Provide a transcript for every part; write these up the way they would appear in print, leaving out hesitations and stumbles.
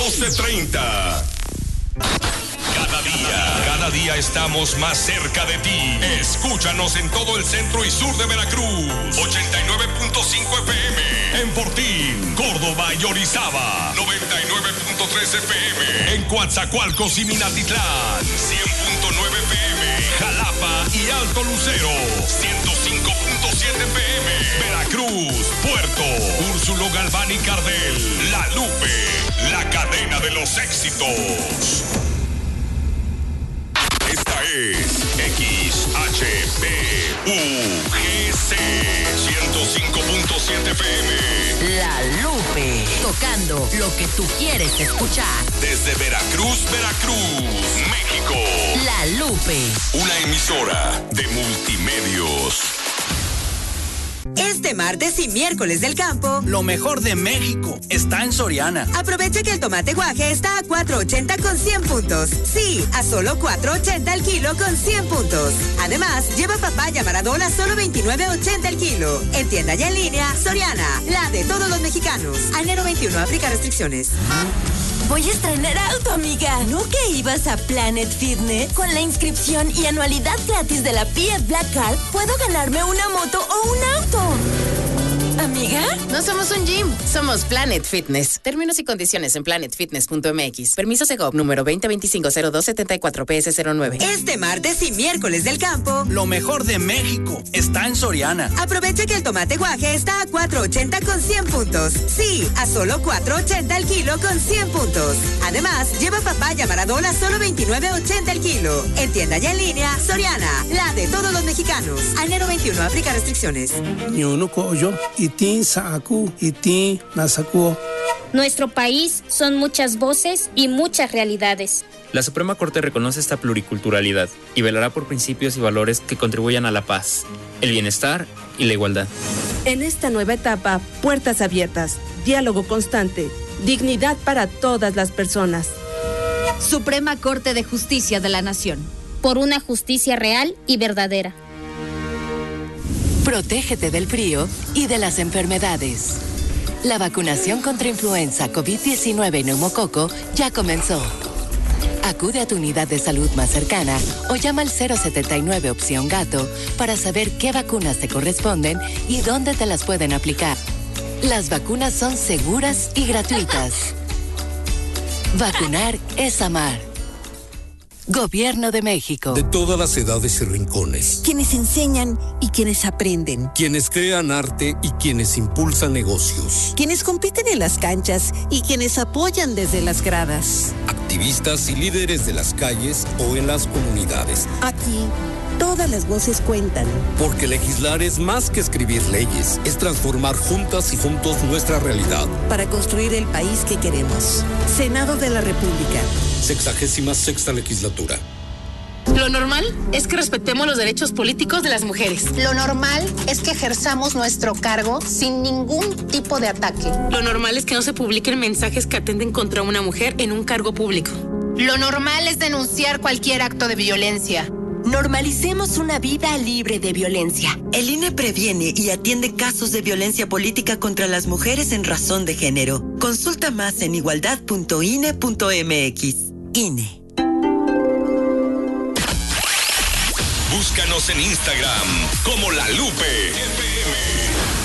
12:30. Cada día estamos más cerca de ti. Escúchanos en todo el centro y sur de Veracruz. 89.5 FM. En Portín, Córdoba y Orizaba. 99.3 FM. En Coatzacoalcos y Minatitlán. 100.9 FM. Jalapa y Alto Lucero. 105.7 FM. Veracruz, Puerto, Úrsulo Galván y Cardel. La Lupe, la cadena de los éxitos. Esta es XHPUGC 105.7 FM. La Lupe, tocando lo que tú quieres escuchar. Desde Veracruz, México. La Lupe, una emisora de Multimedios. Este martes y miércoles del campo, lo mejor de México está en Soriana. Aprovecha que el tomate guaje está a $4.80 con 100 puntos. Sí, a solo $4.80 el kilo con 100 puntos. Además, lleva papaya Maradol a solo $29.80 el kilo. En tienda y en línea, Soriana, la de todos los mexicanos. A enero 21, aplica restricciones. Voy a estrenar auto, amiga. ¿No que ibas a Planet Fitness? Con la inscripción y anualidad gratis de la Fiat Black Card, puedo ganarme una moto o un auto. ¿Amiga? No somos un gym, somos Planet Fitness. Términos y condiciones en planetfitness.mx. Permiso Segov número 2025-0274 PS09. Este martes y miércoles del campo, lo mejor de México está en Soriana. Aprovecha que el tomate guaje está a $4.80 con 100 puntos. Sí, a solo $4.80 el kilo con 100 puntos. Además, lleva papaya Maradol a solo $29.80 el kilo. En tienda y en línea, Soriana, la de todos los mexicanos. A enero 21, aplica restricciones. Nuestro país son muchas voces y muchas realidades. La Suprema Corte reconoce esta pluriculturalidad y velará por principios y valores que contribuyan a la paz, el bienestar y la igualdad. En esta nueva etapa, puertas abiertas, diálogo constante, dignidad para todas las personas. Suprema Corte de Justicia de la Nación. Por una justicia real y verdadera. Protégete del frío y de las enfermedades. La vacunación contra influenza, COVID-19 y neumococo ya comenzó. Acude a tu unidad de salud más cercana o llama al 079 opción gato para saber qué vacunas te corresponden y dónde te las pueden aplicar. Las vacunas son seguras y gratuitas. Vacunar es amar. Gobierno de México. De todas las edades y rincones. Quienes enseñan y quienes aprenden. Quienes crean arte y quienes impulsan negocios. Quienes compiten en las canchas y quienes apoyan desde las gradas. Activistas y líderes de las calles o en las comunidades. Aquí, todas las voces cuentan. Porque legislar es más que escribir leyes, es transformar juntas y juntos nuestra realidad. Para construir el país que queremos. Senado de la República. 66ª legislatura. Lo normal es que respetemos los derechos políticos de las mujeres. Lo normal es que ejerzamos nuestro cargo sin ningún tipo de ataque. Lo normal es que no se publiquen mensajes que atenten contra una mujer en un cargo público. Lo normal es denunciar cualquier acto de violencia. Normalicemos una vida libre de violencia. El INE previene y atiende casos de violencia política contra las mujeres en razón de género. Consulta más en igualdad.ine.mx. INE. Búscanos en Instagram como La Lupe FM.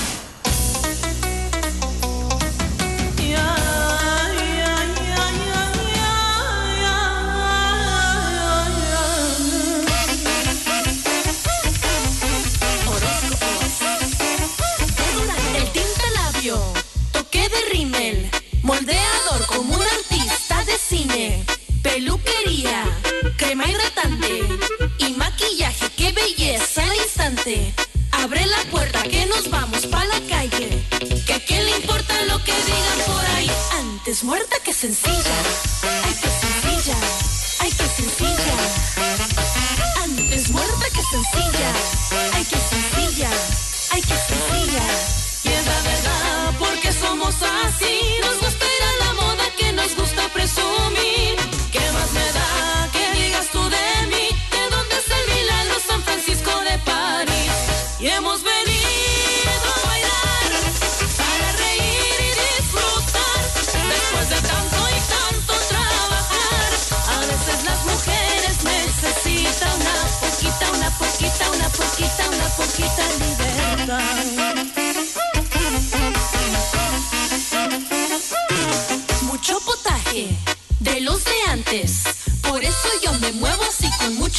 El tintelabio, toque de rímel, moldeador como un artista de cine, peluquería, crema hidratante y maquillaje, qué belleza al instante. Abre la puerta que nos vamos pa' la calle, que a quién le importa lo que digan por ahí. Antes muerta que sencilla, ay que sencilla, ay que sencilla. Antes muerta que sencilla, ay que sencilla, ay que sencilla. Y es la verdad porque somos así, nos gusta ir a la moda que nos gusta presumir. ¿Qué más me da que digas tú de mí? ¿De dónde es el milagro San Francisco de París? Y hemos venido a bailar para reír y disfrutar después de tanto y tanto.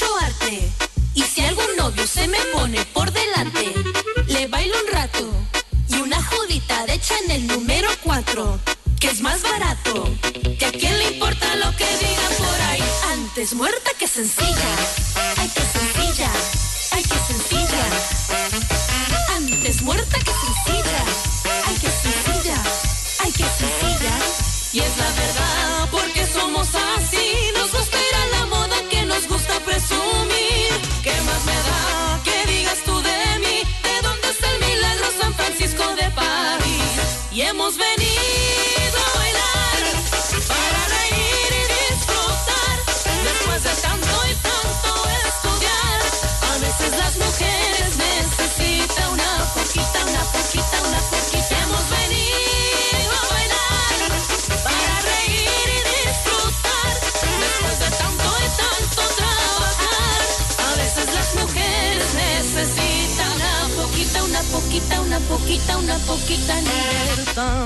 mucho arte. Y si algún novio se me pone por delante, le bailo un rato y una jodita de Chanel número 4, que es más barato, que a quién le importa lo que digan por ahí. Antes muerta que sencilla, ay que sencilla, ay que sencilla. Antes muerta que sencilla, ay que sencilla, ay que sencilla. Y es la verdad porque somos así, nos gusta ir a la moda que nos gusta presumir. ¿Qué más me da que digas tú de mí? ¿De dónde está el milagro San Francisco de París? Y hemos venido a bailar para reír y disfrutar. Después de tanto y tanto estudiar, a veces las mujeres necesitan una poquita, una poquita, una poquita. Hemos venido a bailar para reír y disfrutar. Después de tanto y tanto trabajar, a veces las mujeres necesitan una poquita, una poquita, una poquita, una poquita libertad.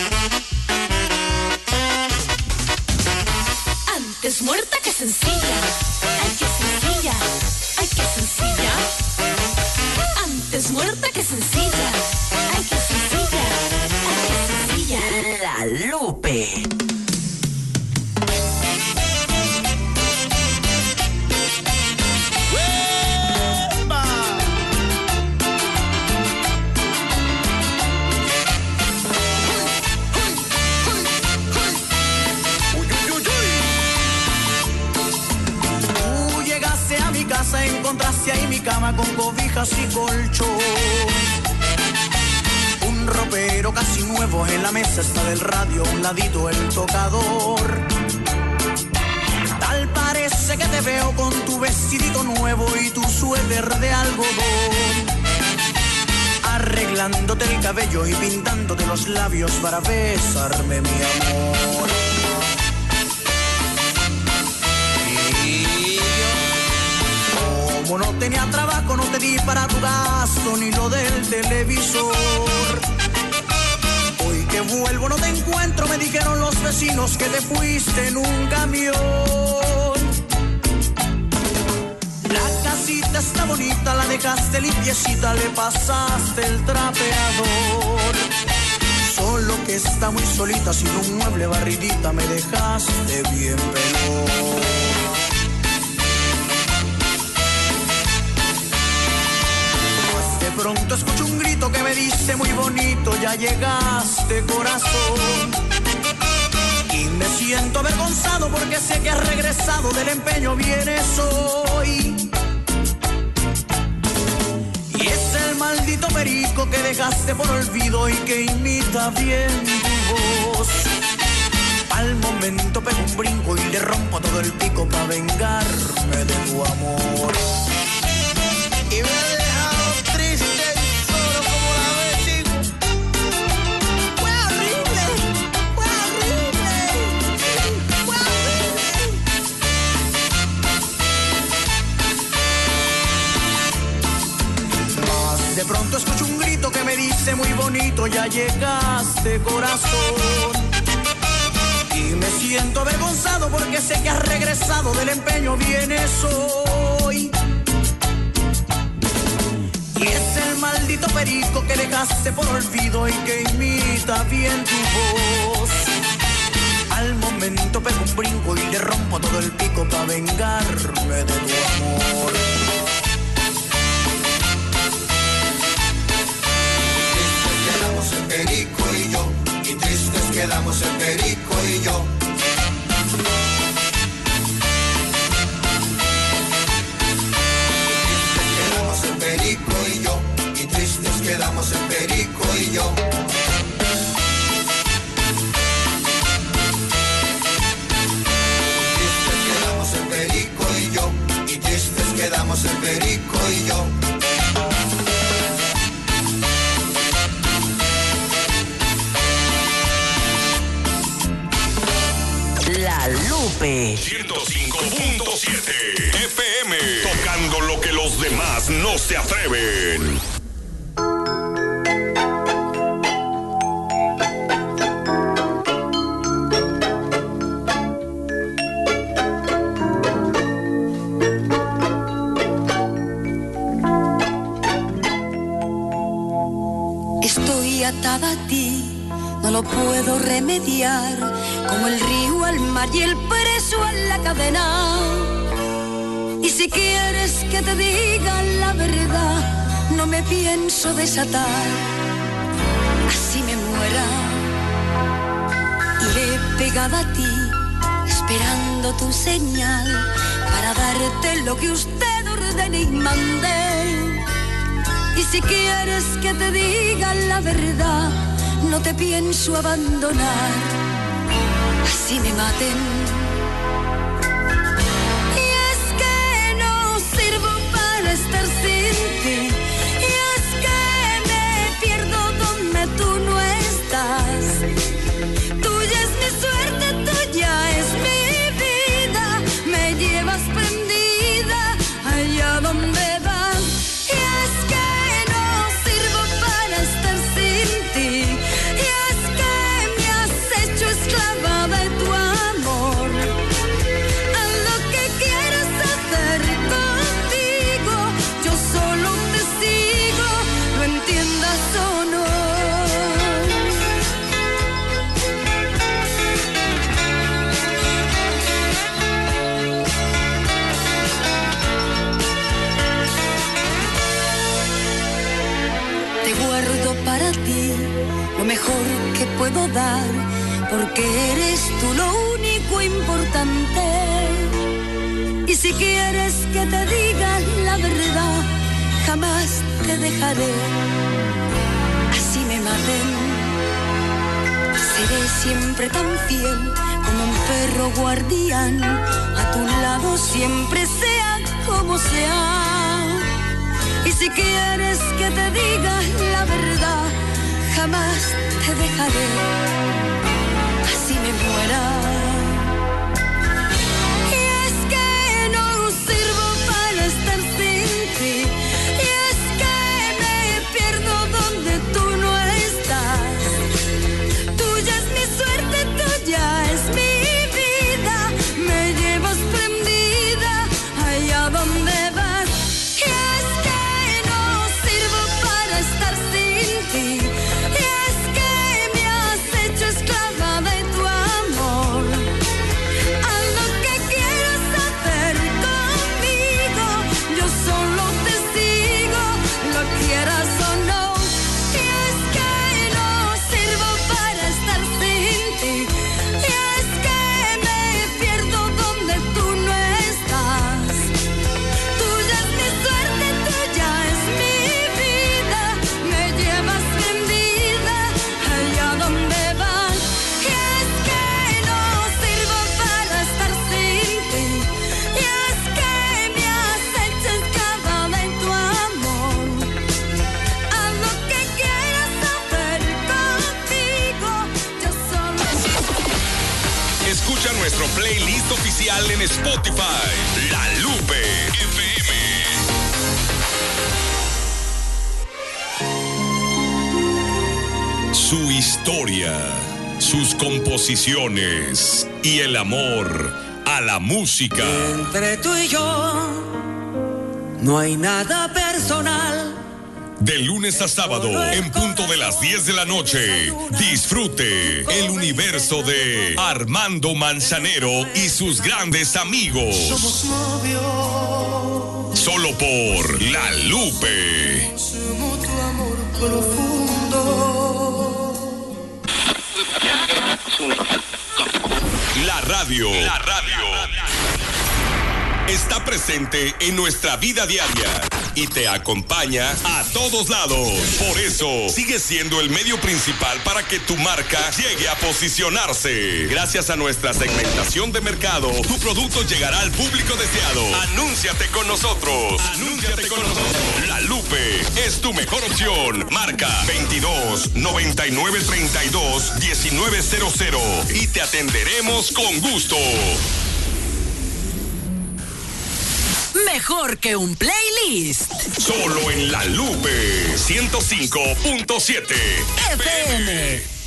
Antes muerta que sencilla, ay que sencilla, ay que sencilla. Antes muerta que sencilla, ay que sencilla, ay que sencilla. La Lupe. Encontraste ahí mi cama con cobijas y colchón. Un ropero casi nuevo, en la mesa está del radio, a un ladito el tocador. Tal parece que te veo con tu vestidito nuevo y tu suéter de algodón, arreglándote el cabello y pintándote los labios para besarme, mi amor. Como no tenía trabajo, no te di para tu gasto ni lo del televisor. Hoy que vuelvo no te encuentro, me dijeron los vecinos que te fuiste en un camión. La casita está bonita, la dejaste limpiecita, le pasaste el trapeador. Solo que está muy solita, sin un mueble barridita, me dejaste bien pelón. De pronto escucho un grito que me dice muy bonito, ya llegaste, corazón. Y me siento avergonzado porque sé que has regresado, del empeño vienes hoy. Y es el maldito perico que dejaste por olvido y que imita bien tu voz. Al momento pego un brinco y le rompo todo el pico para vengarme de tu amor. Y me he dejado triste y solo como la vez. Fue horrible, fue horrible, fue horrible. Mas de pronto escucho un grito que me dice muy bonito, ya llegaste, corazón. Y me siento avergonzado porque sé que has regresado, del empeño vienes hoy. Y es el maldito perico que dejaste por olvido y que imita bien tu voz. Al momento pego un brinco y le rompo todo el pico para vengarme de tu amor. Tristes quedamos el perico y yo, y tristes quedamos el perico y yo. Perico y yo, y tristes quedamos el perico y yo. Tristes quedamos el perico y yo, y tristes quedamos el perico y yo. La Lupe 105.7 FM, tocando lo que los demás no se atreven. no puedo remediar, como el río al mar y el preso a la cadena. Y si quieres que te diga la verdad, no me pienso desatar, así me muera. Iré pegada a ti, esperando tu señal, para darte lo que usted ordene y mande. Y si quieres que te diga la verdad, no te pienso abandonar, así me maten. Y es que no sirvo para estar sin ti, y es que me pierdo donde tú no estás. Tuya es mi suerte, tuya es mi vida, me llevas prendida allá donde vas. Y es que no sirvo para estar sin ti, y es que me has hecho esclava de tu amor. Haz lo que quieras hacer contigo, yo solo te sigo, lo entiendas o no. Te guardo para ti lo mejor que puedo dar, porque eres tú lo único importante. Y si quieres que te diga la verdad, jamás te dejaré, así me maten. Seré siempre tan fiel como un perro guardián, a tu lado siempre sea como sea. Y si quieres que te diga la verdad, jamás te dejaré, así me muera. Y es que no sirvo para estar sin ti, y es que me pierdo donde tú no estás. Tuya es mi suerte, tuya es mi vida, me llevas prendida allá donde vas. Y es que no sirvo para estar sin ti, y es que me has hecho esclava de tu amor. Haz lo que quieras hacer conmigo, yo solo te sigo, lo quieras o no. Y es que no sirvo para estar sin ti, y es que me pierdo donde tú no estás. Tuya es mi suerte, tuya es mi vida, me llevas prendida allá donde vas. Y es que no sirvo para estar sin ti, y es que me has hecho esclava de tu amor. Haz lo que quieras hacer conmigo, yo solo. Escucha nuestro playlist oficial en Spotify, La Lupe FM. Su historia, sus composiciones y el amor a la música. Entre tú y yo no hay nada personal. De lunes a sábado, en punto de las 10 de la noche, disfrute el universo de Armando Manzanero y sus grandes amigos. Somos novios. Solo por La Lupe. Su mutuo amor profundo. La radio está presente en nuestra vida diaria y te acompaña a todos lados. Por eso, sigue siendo el medio principal para que tu marca llegue a posicionarse. Gracias a nuestra segmentación de mercado, tu producto llegará al público deseado. Anúnciate con nosotros. Anúnciate con nosotros. La Lupe es tu mejor opción. Marca 22 99 32 1900 y te atenderemos con gusto. Mejor que un playlist. Solo en La Lupe 105.7 FM.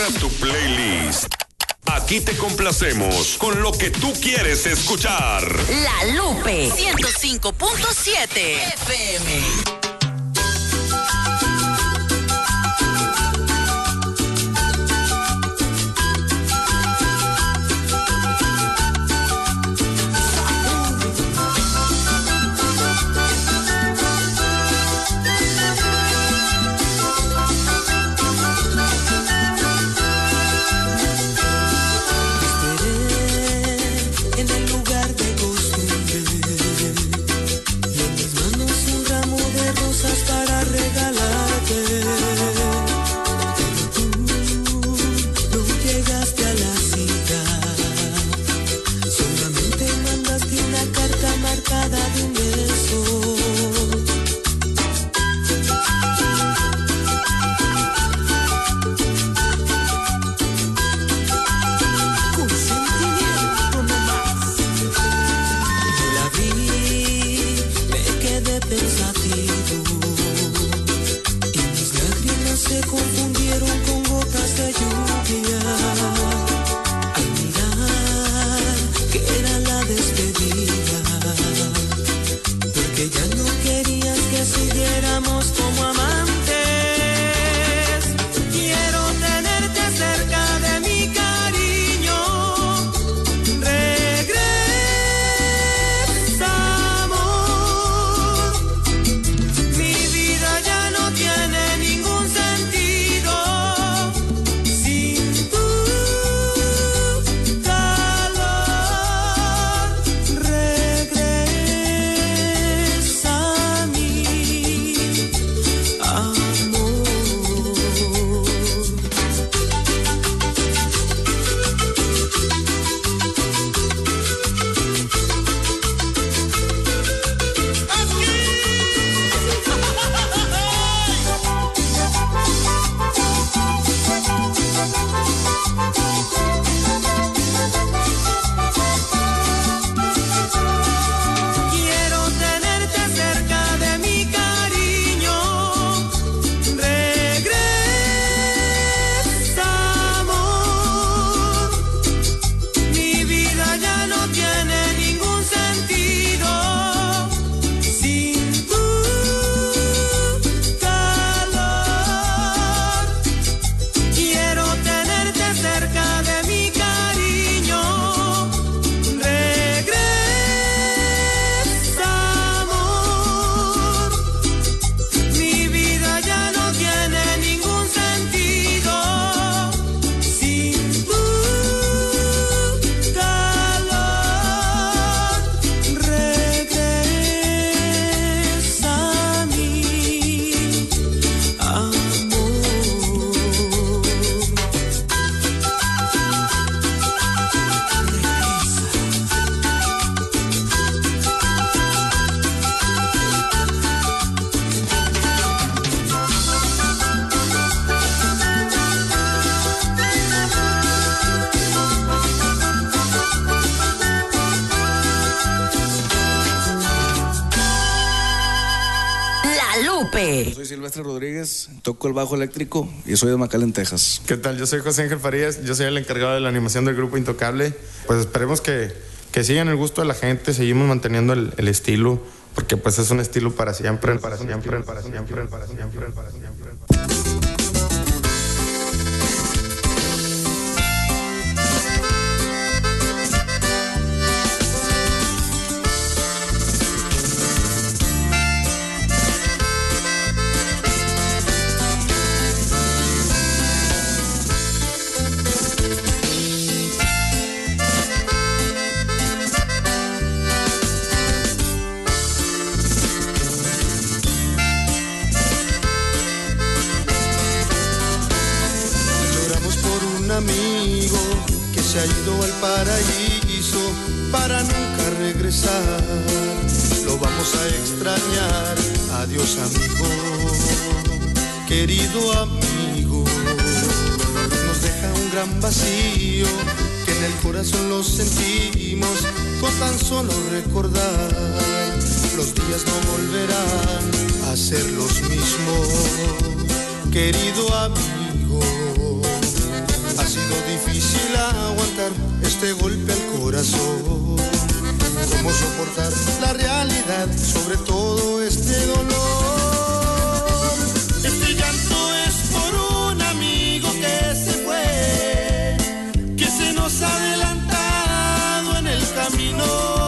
tu playlist. Aquí te complacemos con lo que tú quieres escuchar. La Lupe 105.7 FM. Soy Silvestre Rodríguez, toco el bajo eléctrico y soy de McAllen, Texas. ¿Qué tal? Yo soy José Ángel Farías, yo soy el encargado de la animación del grupo Intocable. Pues esperemos que sigan el gusto de la gente, seguimos manteniendo el estilo, porque pues es un estilo para siempre, para siempre, para siempre, para siempre, para siempre. Amigo que se ha ido al paraíso para nunca regresar, lo vamos a extrañar. Adiós amigo, querido amigo, nos deja un gran vacío que en el corazón lo sentimos con tan solo recordar. Los días no volverán a ser los mismos, querido amigo. sido difícil aguantar este golpe al corazón. ¿Cómo soportar la realidad sobre todo este dolor? Este llanto es por un amigo que se fue, que se nos ha adelantado en el camino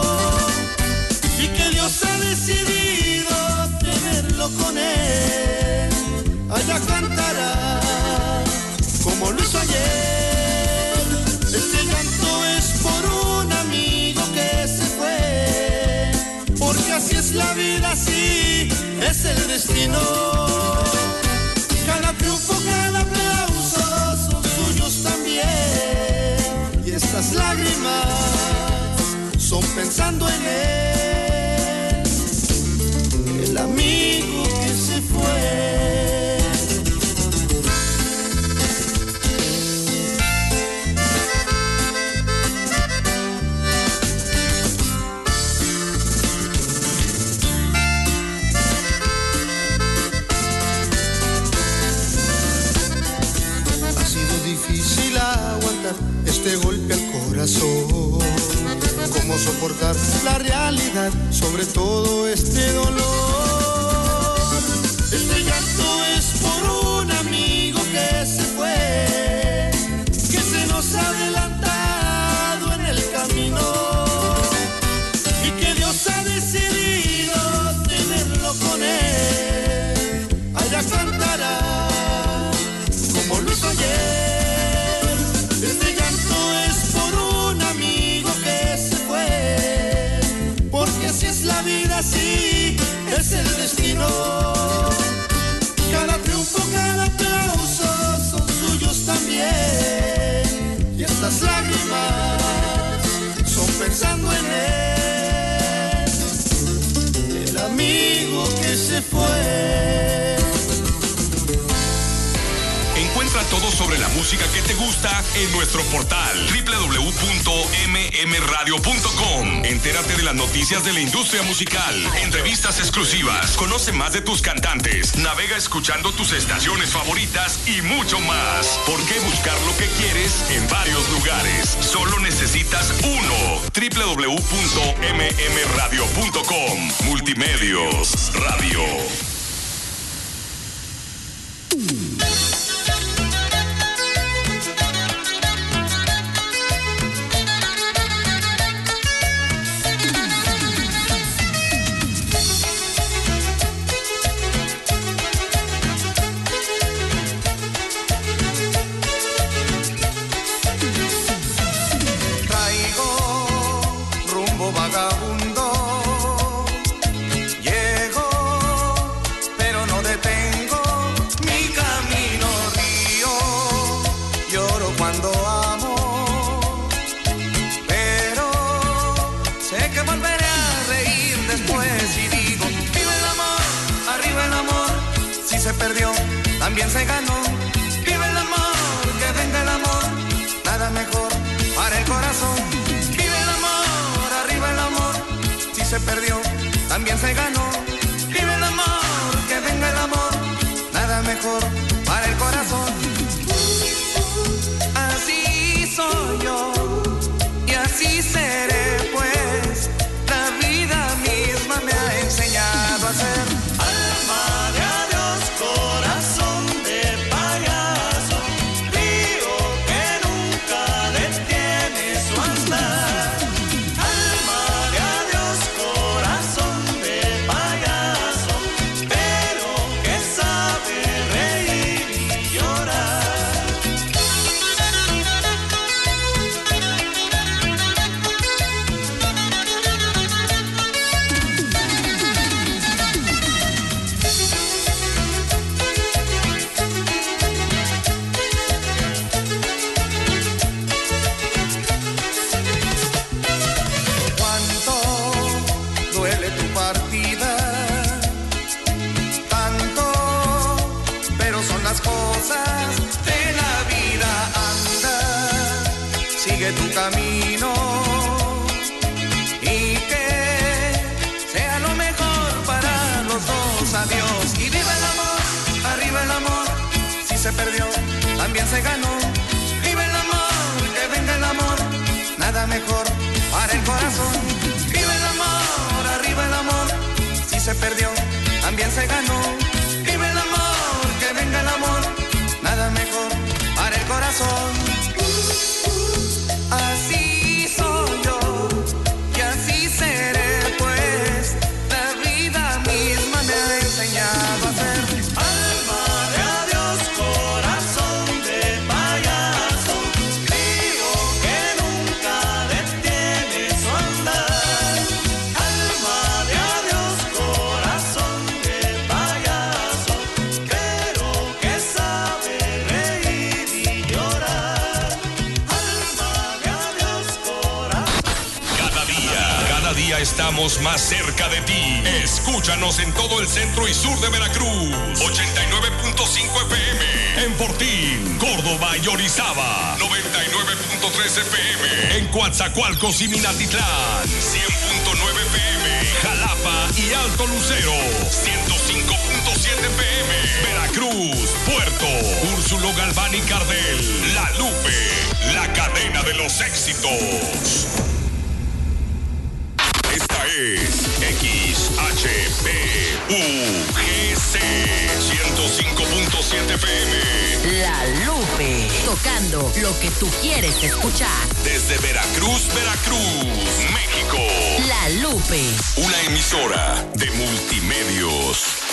y que Dios ha decidido tenerlo con él. Allá cantará como lo hizo ayer. Este llanto es por un amigo que se fue, porque así es la vida, así es el destino. Cada triunfo, cada aplauso son suyos también, y estas lágrimas son pensando en él, el amigo que se fue. Difícil aguantar este golpe al corazón. Cómo soportar la realidad sobre todo este dolor. Este llanto es por un amigo que se fue, que se nos ha adelantado en el camino y que Dios ha decidido tenerlo con él. Allá cantará como lo hizo ayer. Este llanto es por un amigo que se fue, porque así es la vida, así es el destino. Cada triunfo, cada aplauso son suyos también, y estas lágrimas son pensando en él, el amigo que se fue. Encuentra todo sobre la música que te gusta en nuestro portal www.mmradio.com. Entérate de las noticias de la industria musical, entrevistas exclusivas, conoce más de tus cantantes, navega escuchando tus estaciones favoritas y mucho más. ¿Por qué buscar lo que quieres en varios lugares? Solo necesitas uno. www.mmradio.com. Multimedios Radio. También se ganó, vive el amor, que venga el amor, nada mejor para el corazón. Vive el amor, arriba el amor, si se perdió, también se ganó. Vive el amor, que venga el amor, nada mejor para el corazón. Así soy yo y así seré, pues la vida misma me ha enseñado a ser alma de adiós, corazón. Tu camino y que sea lo mejor para los dos. Adiós y viva el amor, arriba el amor, si se perdió también se ganó. Viva el amor. mejor para el corazón. Vive el amor, arriba el amor. Si se perdió, también se ganó. Vive el amor, que venga el amor. Nada mejor para el corazón. Así soy yo y así seré, pues la vida misma me ha enseñado a ser. Alma de adiós, corazón de payaso, río que nunca detiene su andar. Alma de adiós, corazón de payaso, pero que sabe reír y llorar. Alma de adiós, corazón. Cada día estamos más cerca de ti. Escúchanos en todo el centro y sur de Veracruz. 89.5 FM. En Fortín, Córdoba y Orizaba. 99.3 FM. En Coatzacoalcos y Minatitlán. 100.9 FM. Jalapa y Alto Lucero. 105.7 FM. Veracruz, Puerto, Úrsulo Galván y Cardel. La Lupe, la cadena de los éxitos. Esta es XHPUGC 105.7 FM. La Lupe, tocando lo que tú quieres escuchar. Desde Veracruz, México. La Lupe. Una emisora de Multimedios.